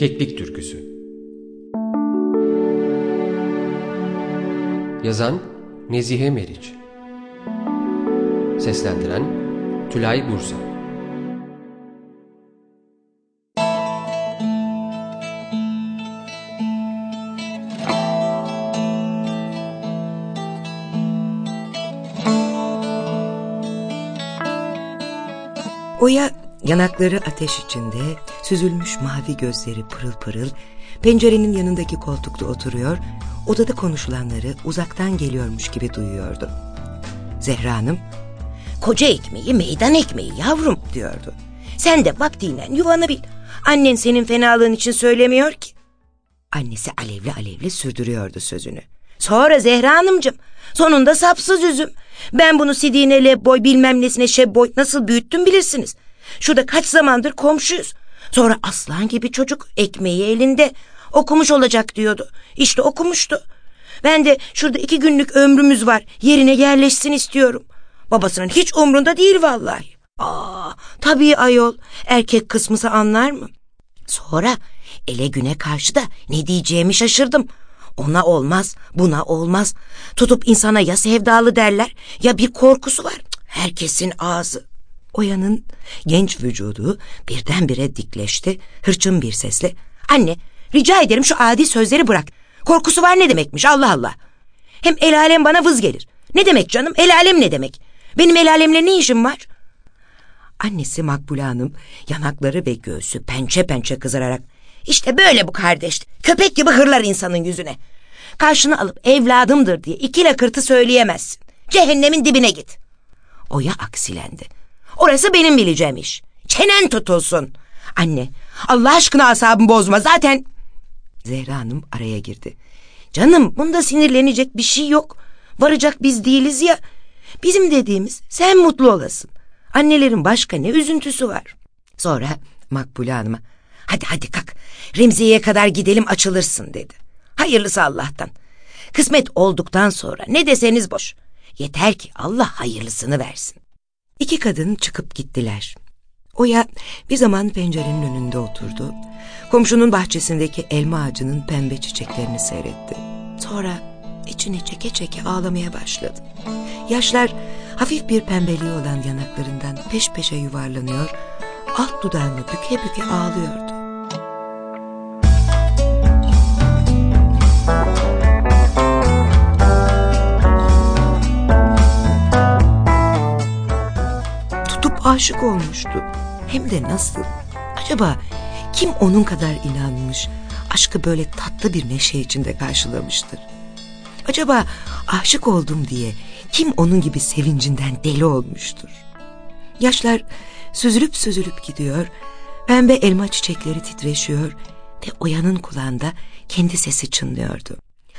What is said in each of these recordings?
Keklik Türküsü. Yazan Nezihe Meriç. Seslendiren Tülay Bursa. Oya yanakları ateş içinde, süzülmüş mavi gözleri pırıl pırıl, pencerenin yanındaki koltukta oturuyor, odada konuşulanları uzaktan geliyormuş gibi duyuyordu. Zehra Hanım, "Koca ekmeği meydan ekmeği yavrum," diyordu. "Sen de vaktiyle yuvanı bil. Annen senin fenalığın için söylemiyor ki." Annesi alevli alevli sürdürüyordu sözünü. "Sonra Zehra Hanımcığım, sonunda sapsız üzüm. Ben bunu sidiğine lebboy bilmem nesine şebboy nasıl büyüttüm bilirsiniz. Şurada kaç zamandır komşuyuz. Sonra aslan gibi çocuk, ekmeği elinde, okumuş olacak diyordu. İşte okumuştu. Ben de şurada 2 günlük ömrümüz var, yerine yerleşsin istiyorum. Babasının hiç umrunda değil vallahi. Tabii ayol, erkek kısmısı anlar mı? Sonra ele güne karşı da ne diyeceğimi şaşırdım. Ona olmaz, buna olmaz. Tutup insana ya sevdalı derler ya bir korkusu var. Herkesin ağzı. Oya'nın genç vücudu birdenbire dikleşti, hırçın bir sesle, "Anne, rica ederim şu adi sözleri bırak. Korkusu var ne demekmiş, Allah Allah. Hem el alem bana vız gelir. Ne demek canım, el alem ne demek? Benim el alemle ne işim var?" Annesi Makbule Hanım yanakları ve göğsü pençe pençe kızararak, "İşte böyle bu kardeş. Köpek gibi hırlar insanın yüzüne. Karşına alıp evladımdır diye 2 lakırtı söyleyemezsin. Cehennemin dibine git." Oya aksilendi. "Orası benim bileceğim iş. Çenen tutulsun." "Anne, Allah aşkına asabımı bozma zaten." Zehra Hanım araya girdi. "Canım, bunda sinirlenecek bir şey yok. Varacak biz değiliz ya. Bizim dediğimiz sen mutlu olasın. Annelerin başka ne üzüntüsü var." Sonra Makbule Hanım'a, Hadi kalk, Remziye'ye kadar gidelim açılırsın," dedi. "Hayırlısı Allah'tan. Kısmet olduktan sonra ne deseniz boş. Yeter ki Allah hayırlısını versin." 2 kadın çıkıp gittiler. Oya bir zaman pencerenin önünde oturdu. Komşunun bahçesindeki elma ağacının pembe çiçeklerini seyretti. Sonra içini çeke çeke ağlamaya başladı. Yaşlar hafif bir pembeliği olan yanaklarından peş peşe yuvarlanıyor, alt dudağını büke büke ağlıyordu. Aşık olmuştu. Hem de nasıl? Acaba kim onun kadar inanmış, aşkı böyle tatlı bir neşe içinde karşılamıştır? Acaba aşık oldum diye kim onun gibi sevincinden deli olmuştur? Yaşlar süzülüp süzülüp gidiyor, pembe elma çiçekleri titreşiyor ve Oya'nın kulağında kendi sesi çınlıyordu.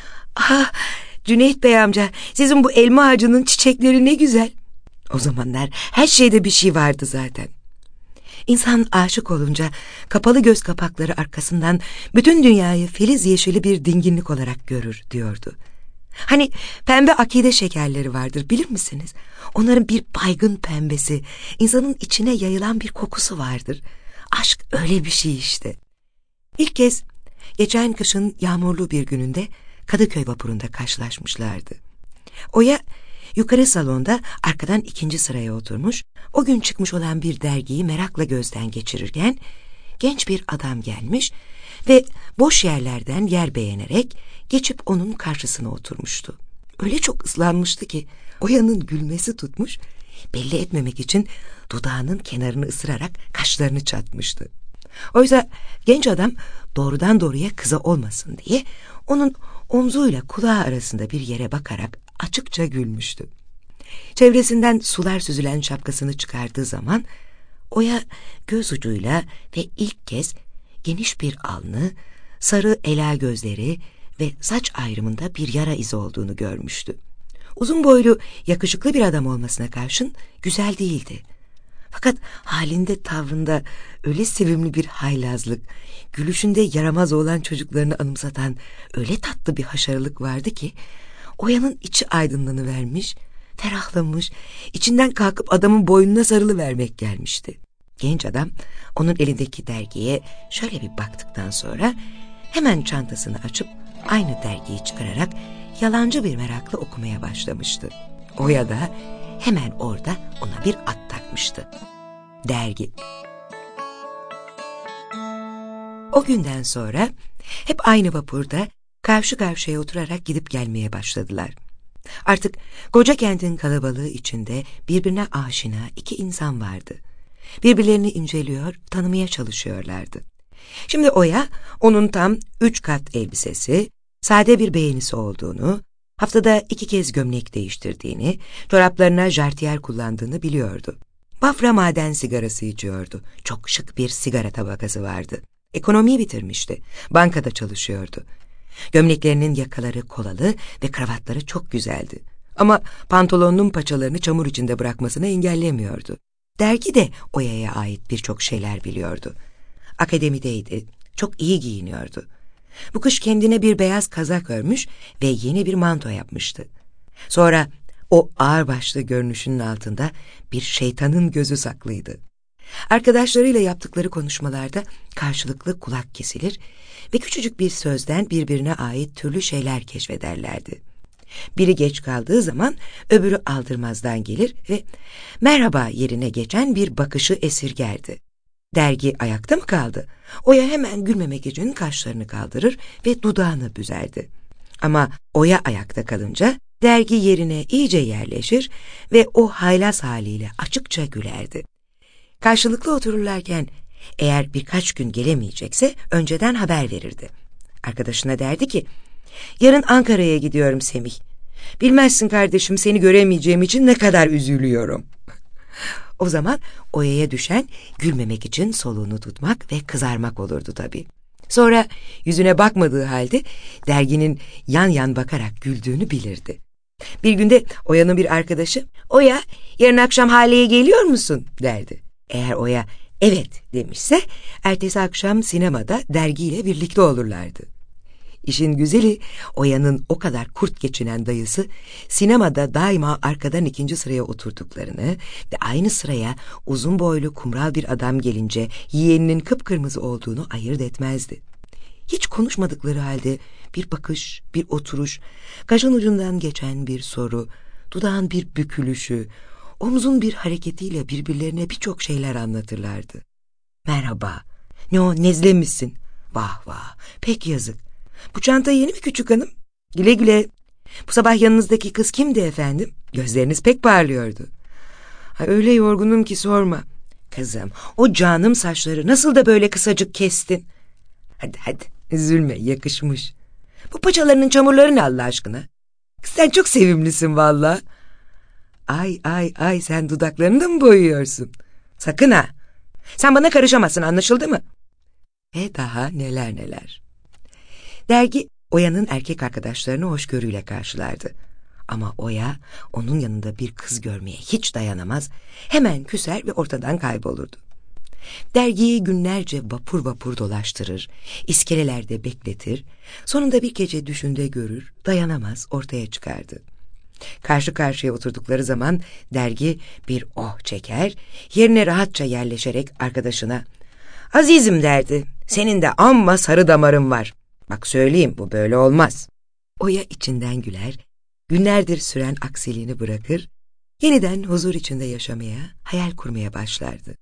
Cüneyt Bey amca, sizin bu elma ağacının çiçekleri ne güzel. O zamanlar her şeyde bir şey vardı zaten. İnsan aşık olunca kapalı göz kapakları arkasından bütün dünyayı filiz yeşili bir dinginlik olarak görür diyordu. Hani pembe akide şekerleri vardır, bilir misiniz? Onların bir baygın pembesi, insanın içine yayılan bir kokusu vardır. Aşk öyle bir şey işte. İlk kez geçen kışın yağmurlu bir gününde Kadıköy vapurunda karşılaşmışlardı. Oya yukarı salonda arkadan 2. sıraya oturmuş, o gün çıkmış olan bir dergiyi merakla gözden geçirirken genç bir adam gelmiş ve boş yerlerden yer beğenerek geçip onun karşısına oturmuştu. Öyle çok ıslanmıştı ki Oya'nın gülmesi tutmuş, belli etmemek için dudağının kenarını ısırarak kaşlarını çatmıştı. Oysa genç adam doğrudan doğruya kıza olmasın diye onun omzuyla kulağı arasında bir yere bakarak açıkça gülmüştü. Çevresinden sular süzülen şapkasını çıkardığı zaman Oya göz ucuyla ve ilk kez geniş bir alnı, sarı ela gözleri ve saç ayrımında bir yara izi olduğunu görmüştü. Uzun boylu, yakışıklı bir adam olmasına karşın güzel değildi. Fakat halinde, tavrında öyle sevimli bir haylazlık, gülüşünde yaramaz olan çocuklarını anımsatan öyle tatlı bir haşarılık vardı ki Oya'nın içi aydınlanıvermiş, ferahlamış, içinden kalkıp adamın boynuna sarılıvermek gelmişti. Genç adam onun elindeki dergiye şöyle bir baktıktan sonra hemen çantasını açıp aynı dergiyi çıkararak yalancı bir merakla okumaya başlamıştı. Oya da hemen orada ona bir at takmıştı. Dergi. O günden sonra hep aynı vapurda karşı karşıya oturarak gidip gelmeye başladılar. Artık koca kentin kalabalığı içinde birbirine aşina iki insan vardı. Birbirlerini inceliyor, tanımaya çalışıyorlardı. Şimdi Oya, onun tam 3 kat elbisesi, sade bir beğenisi olduğunu, haftada 2 kez gömlek değiştirdiğini, çoraplarına jartiyer kullandığını biliyordu. Bafra maden sigarası içiyordu. Çok şık bir sigara tabakası vardı. Ekonomiyi bitirmişti. Bankada çalışıyordu. Gömleklerinin yakaları kolalı ve kravatları çok güzeldi. Ama pantolonunun paçalarını çamur içinde bırakmasını engellemiyordu. Dergi de Oya'ya ait birçok şeyler biliyordu. Akademideydi, çok iyi giyiniyordu. Bu kış kendine bir beyaz kazak örmüş ve yeni bir manto yapmıştı. Sonra o ağırbaşlı görünüşünün altında bir şeytanın gözü saklıydı. Arkadaşlarıyla yaptıkları konuşmalarda karşılıklı kulak kesilir ve küçücük bir sözden birbirine ait türlü şeyler keşfederlerdi. Biri geç kaldığı zaman öbürü aldırmazdan gelir ve merhaba yerine geçen bir bakışı esirgerdi. Dergi ayakta mı kaldı? Oya hemen gülmemek için kaşlarını kaldırır ve dudağını büzerdi. Ama Oya ayakta kalınca dergi yerine iyice yerleşir ve o haylaz haliyle açıkça gülerdi. Karşılıklı otururlarken eğer birkaç gün gelemeyecekse önceden haber verirdi. Arkadaşına derdi ki, yarın Ankara'ya gidiyorum Semih. Bilmezsin kardeşim, seni göremeyeceğim için ne kadar üzülüyorum. O zaman Oya'ya düşen gülmemek için soluğunu tutmak ve kızarmak olurdu tabii. Sonra yüzüne bakmadığı halde derginin yan yan bakarak güldüğünü bilirdi. Bir günde Oya'nın bir arkadaşı, Oya yarın akşam Hale'ye geliyor musun derdi. Eğer Oya evet demişse ertesi akşam sinemada dergiyle birlikte olurlardı. İşin güzeli Oya'nın o kadar kurt geçinen dayısı sinemada daima arkadan 2. sıraya oturduklarını ve aynı sıraya uzun boylu kumral bir adam gelince yeğeninin kıpkırmızı olduğunu ayırt etmezdi. Hiç konuşmadıkları halde bir bakış, bir oturuş, kaşın ucundan geçen bir soru, dudağın bir bükülüşü, omzun bir hareketiyle birbirlerine birçok şeyler anlatırlardı. Merhaba, ne o, nezle misin? Vah vah, pek yazık. Bu çanta yeni mi küçük hanım? Güle güle. Bu sabah yanınızdaki kız kimdi efendim? Gözleriniz pek parlıyordu. Ha, öyle yorgunum ki sorma. Kızım, o canım saçları nasıl da böyle kısacık kestin? Hadi, üzülme, yakışmış. Bu paçalarının çamurları ne Allah aşkına? Sen çok sevimlisin valla. Ay, sen dudaklarını da mı boyuyorsun? Sakın ha. Sen bana karışamazsın, anlaşıldı mı? Daha neler. Dergi Oya'nın erkek arkadaşlarını hoşgörüyle karşılardı. Ama Oya onun yanında bir kız görmeye hiç dayanamaz, hemen küser ve ortadan kaybolurdu. Dergiyi günlerce vapur dolaştırır, iskelelerde bekletir, sonunda bir gece düşünde görür, dayanamaz ortaya çıkardı. Karşı karşıya oturdukları zaman dergi bir oh çeker, yerine rahatça yerleşerek arkadaşına, azizim derdi, senin de amma sarı damarın var. Bak söyleyeyim, bu böyle olmaz. Oya içinden güler, günlerdir süren aksiliğini bırakır, yeniden huzur içinde yaşamaya, hayal kurmaya başlardı.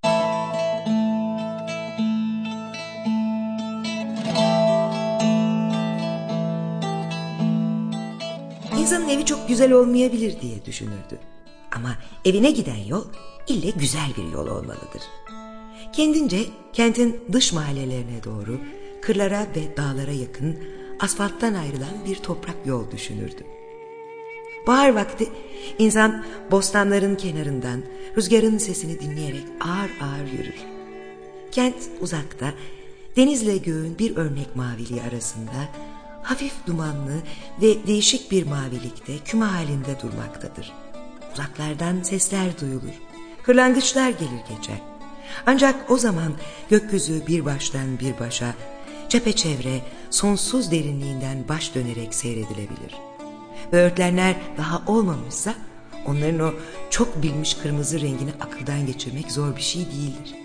İnsanın evi çok güzel olmayabilir diye düşünürdü. Ama evine giden yol ille güzel bir yol olmalıdır. Kendince kentin dış mahallelerine doğru, kırlara ve dağlara yakın, asfalttan ayrılan bir toprak yol düşünürdü. Bahar vakti insan bostanların kenarından rüzgarın sesini dinleyerek ağır ağır yürür. Kent uzakta, denizle göğün bir örnek maviliği arasında, hafif dumanlı ve değişik bir mavilikte küme halinde durmaktadır. Uzaklardan sesler duyulur, kırlangıçlar gelir geçer. Ancak o zaman gökyüzü bir baştan bir başa, çepeçevre sonsuz derinliğinden baş dönerek seyredilebilir. Böğürtlenler daha olmamışsa onların o çok bilmiş kırmızı rengini akıldan geçirmek zor bir şey değildir.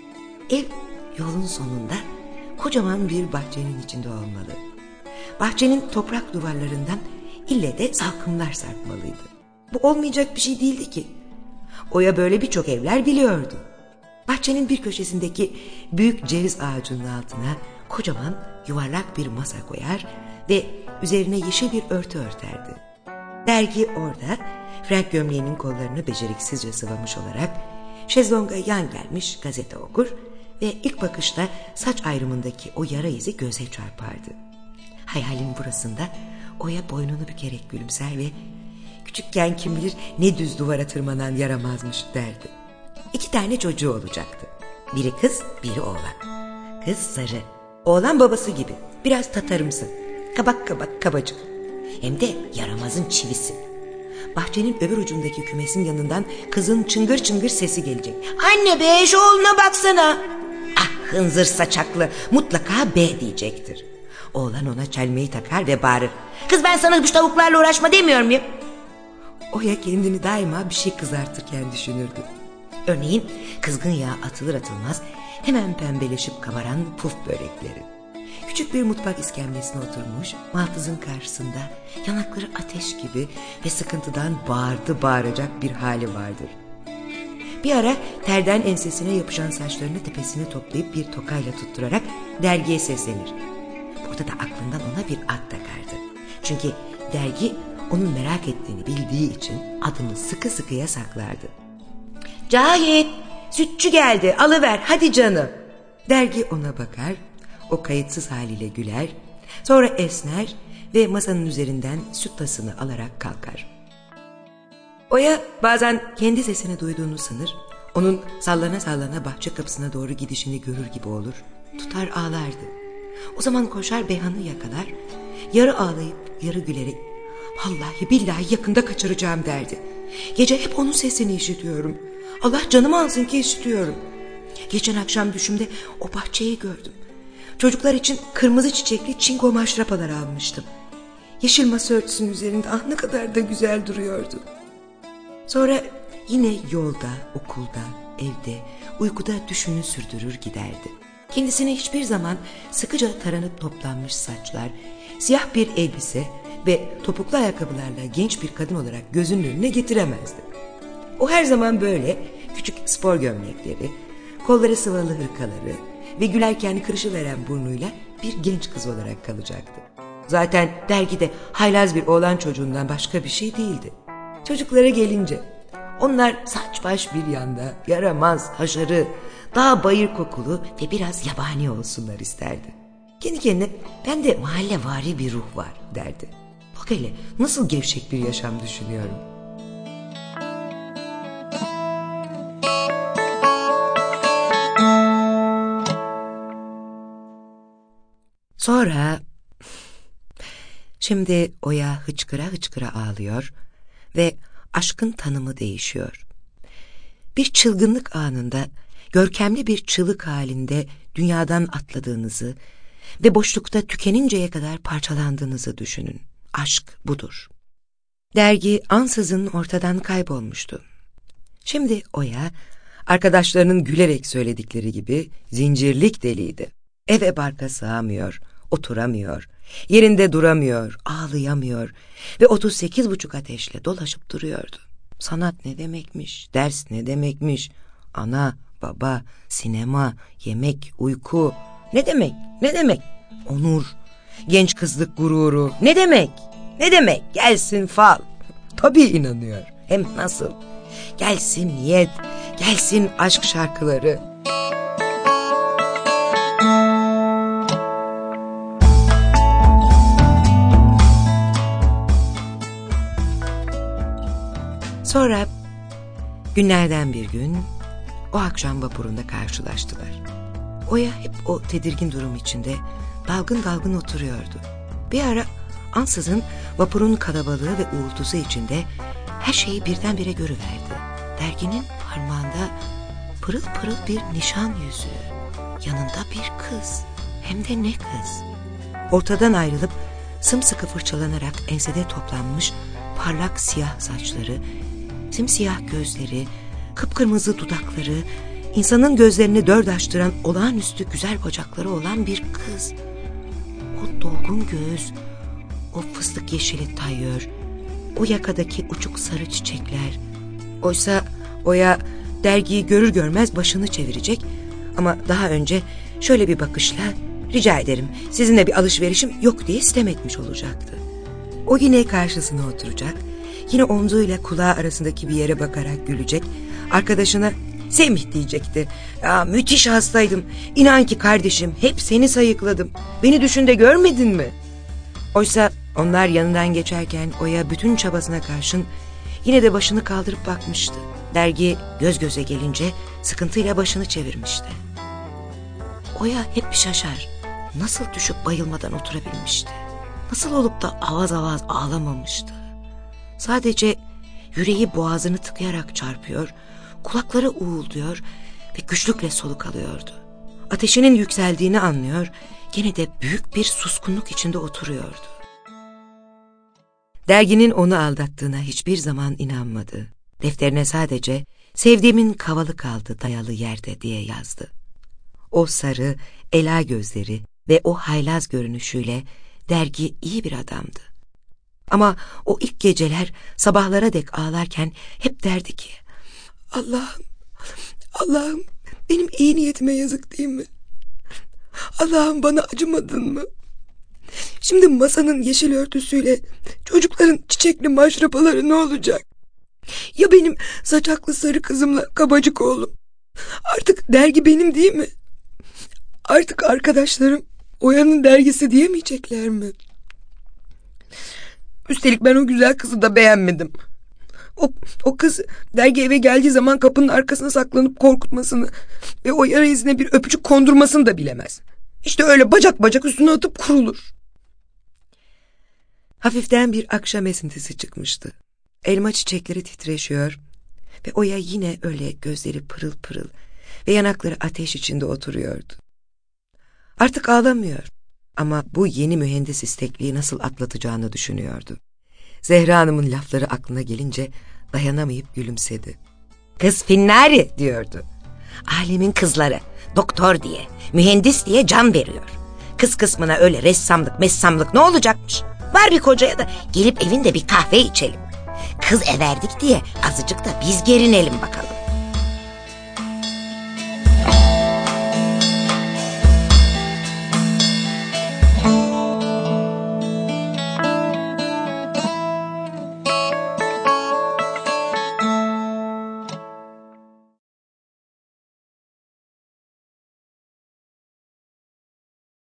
Ev yolun sonunda kocaman bir bahçenin içinde olmalı. Bahçenin toprak duvarlarından ille de salkımlar sarkmalıydı. Bu olmayacak bir şey değildi ki. Oya böyle birçok evler biliyordu. Bahçenin bir köşesindeki büyük ceviz ağacının altına kocaman yuvarlak bir masa koyar ve üzerine yeşil bir örtü örterdi. Dergi orada Frank gömleğinin kollarını beceriksizce sıvamış olarak şezlonga yan gelmiş gazete okur ve ilk bakışta saç ayrımındaki o yara izi göze çarpardı. Hayalin burasında Oya boynunu bükerek gülümser ve küçükken kim bilir ne düz duvara tırmanan yaramazmış derdi. 2 tane çocuğu olacaktı. Biri kız, biri oğlan. Kız sarı, oğlan babası gibi, biraz tatarımsı, kabak kabak kabacık. Hem de yaramazın çivisi. Bahçenin öbür ucundaki kümesin yanından kızın çıngır çıngır sesi gelecek. Anne be, şu oğluna baksana. Ah, hınzır saçaklı, mutlaka B diyecektir. Oğlan ona çelmeyi takar ve bağırır. Kız, ben sana bu tavuklarla uğraşma demiyor muyum? Oya kendini daima bir şey kızartırken düşünürdü. Örneğin kızgın yağ atılır atılmaz hemen pembeleşip kabaran puf börekleri. Küçük bir mutfak iskemlesine oturmuş, maltızın karşısında yanakları ateş gibi ve sıkıntıdan bağıracak bir hali vardır. Bir ara terden ensesine yapışan saçlarını tepesine toplayıp bir tokayla tutturarak dergiye seslenir. Burada da aklından ona bir ad takardı. Çünkü dergi onun merak ettiğini bildiği için adını sıkı sıkıya saklardı. Cahit, sütçü geldi, alıver hadi canım. Dergi ona bakar, o kayıtsız haliyle güler, sonra esner ve masanın üzerinden süt tasını alarak kalkar. Oya bazen kendi sesini duyduğunu sanır, onun sallana sallana bahçe kapısına doğru gidişini görür gibi olur, tutar ağlardı. O zaman koşar Beyhan'ı yakalar, yarı ağlayıp yarı gülerek vallahi billahi yakında kaçıracağım derdi. Gece hep onun sesini işitiyorum. Allah canımı alsın ki işitiyorum. Geçen akşam düşümde o bahçeyi gördüm. Çocuklar için kırmızı çiçekli çinko maşrapalar almıştım. Yeşil masa örtüsünün üzerinde ne kadar da güzel duruyordu. Sonra yine yolda, okulda, evde, uykuda düşünü sürdürür giderdi. Kendisine hiçbir zaman sıkıca taranıp toplanmış saçlar, siyah bir elbise ve topuklu ayakkabılarla genç bir kadın olarak gözünün önüne getiremezdi. O her zaman böyle küçük spor gömlekleri, kolları sıvalı hırkaları ve gülerken kırışıveren burnuyla bir genç kız olarak kalacaktı. Zaten dergide haylaz bir oğlan çocuğundan başka bir şey değildi. Çocuklara gelince onlar saç baş bir yanda, yaramaz, haşarı, dağ bayır kokulu ve biraz yabani olsunlar isterdi. Kendi kendine bende mahallevari bir ruh var derdi. Bak hele nasıl gevşek bir yaşam düşünüyorum. Sonra şimdi Oya hıçkıra hıçkıra ağlıyor ve aşkın tanımı değişiyor. Bir çılgınlık anında görkemli bir çığlık halinde dünyadan atladığınızı ve boşlukta tükeninceye kadar parçalandığınızı düşünün. Aşk budur. Dergi ansızın ortadan kaybolmuştu. Şimdi Oya arkadaşlarının gülerek söyledikleri gibi zincirlik deliydi. Eve barka sığamıyor, oturamıyor, yerinde duramıyor, ağlayamıyor ve 38,5 ateşle dolaşıp duruyordu. Sanat ne demekmiş, ders ne demekmiş, ana, baba, sinema, yemek, uyku, ne demek, ne demek, onur, genç kızlık gururu, ne demek, ne demek, gelsin fal. Tabii inanıyor, hem nasıl, gelsin niyet, gelsin aşk şarkıları. Sonra günlerden bir gün o akşam vapurunda karşılaştılar. Oya hep o tedirgin durum içinde dalgın dalgın oturuyordu. Bir ara ansızın vapurun kalabalığı ve uğultusu içinde her şeyi birdenbire görüverdi. Derginin parmağında pırıl pırıl bir nişan yüzüğü, yanında bir kız, hem de ne kız. Ortadan ayrılıp sımsıkı fırçalanarak ensede toplanmış parlak siyah saçları, simsiyah gözleri, kıpkırmızı dudakları İnsanın gözlerini dört açtıran olağanüstü güzel bacakları olan bir kız. O dolgun göğüs, o fıstık yeşili tayör, o yakadaki uçuk sarı çiçekler. Oysa Oya dergiyi görür görmez başını çevirecek ama daha önce şöyle bir bakışla "Rica ederim, sizinle bir alışverişim yok" diye sitem etmiş olacaktı. O yine karşısına oturacak, yine omzuyla kulağı arasındaki bir yere bakarak gülecek, arkadaşına "Semih" diyecekti. "Ya, müthiş hastaydım. İnan ki kardeşim, hep seni sayıkladım. Beni düşünde görmedin mi?" Oysa onlar yanından geçerken Oya bütün çabasına karşın yine de başını kaldırıp bakmıştı. Dergi göz göze gelince sıkıntıyla başını çevirmişti. Oya hep şaşar. Nasıl düşüp bayılmadan oturabilmişti? Nasıl olup da avaz avaz ağlamamıştı? Sadece yüreği boğazını tıkayarak çarpıyor, kulakları uğulduyor ve güçlükle soluk alıyordu. Ateşinin yükseldiğini anlıyor, gene de büyük bir suskunluk içinde oturuyordu. Derginin onu aldattığına hiçbir zaman inanmadı. Defterine sadece "Sevdiğimin kavalı kaldı dayalı yerde" diye yazdı. O sarı, ela gözleri ve o haylaz görünüşüyle dergi iyi bir adamdı. Ama o ilk geceler sabahlara dek ağlarken hep derdi ki "Allah'ım, Allah'ım, benim iyi niyetime yazık değil mi? Allah'ım, bana acımadın mı? Şimdi masanın yeşil örtüsüyle çocukların çiçekli maşrapaları ne olacak? Ya benim saçaklı sarı kızımla kabacık oğlum? Artık dergi benim değil mi? Artık arkadaşlarım Oya'nın dergisi diyemeyecekler mi? Üstelik ben o güzel kızı da beğenmedim. O kız dergi eve geldiği zaman kapının arkasına saklanıp korkutmasını ve o yara izine bir öpücük kondurmasını da bilemez. İşte öyle bacak bacak üstüne atıp kurulur." Hafiften bir akşam esintisi çıkmıştı. Elma çiçekleri titreşiyor ve Oya yine öyle gözleri pırıl pırıl ve yanakları ateş içinde oturuyordu. Artık ağlamıyor ama bu yeni mühendis istekliği nasıl atlatacağını düşünüyordu. Zehra Hanım'ın lafları aklına gelince dayanamayıp gülümsedi. "Kız Finnari" diyordu. "Alemin kızları doktor diye, mühendis diye can veriyor. Kız kısmına öyle ressamlık messamlık ne olacakmış? Var bir kocaya da gelip evinde bir kahve içelim. Kız everdik diye azıcık da biz gerinelim bakalım."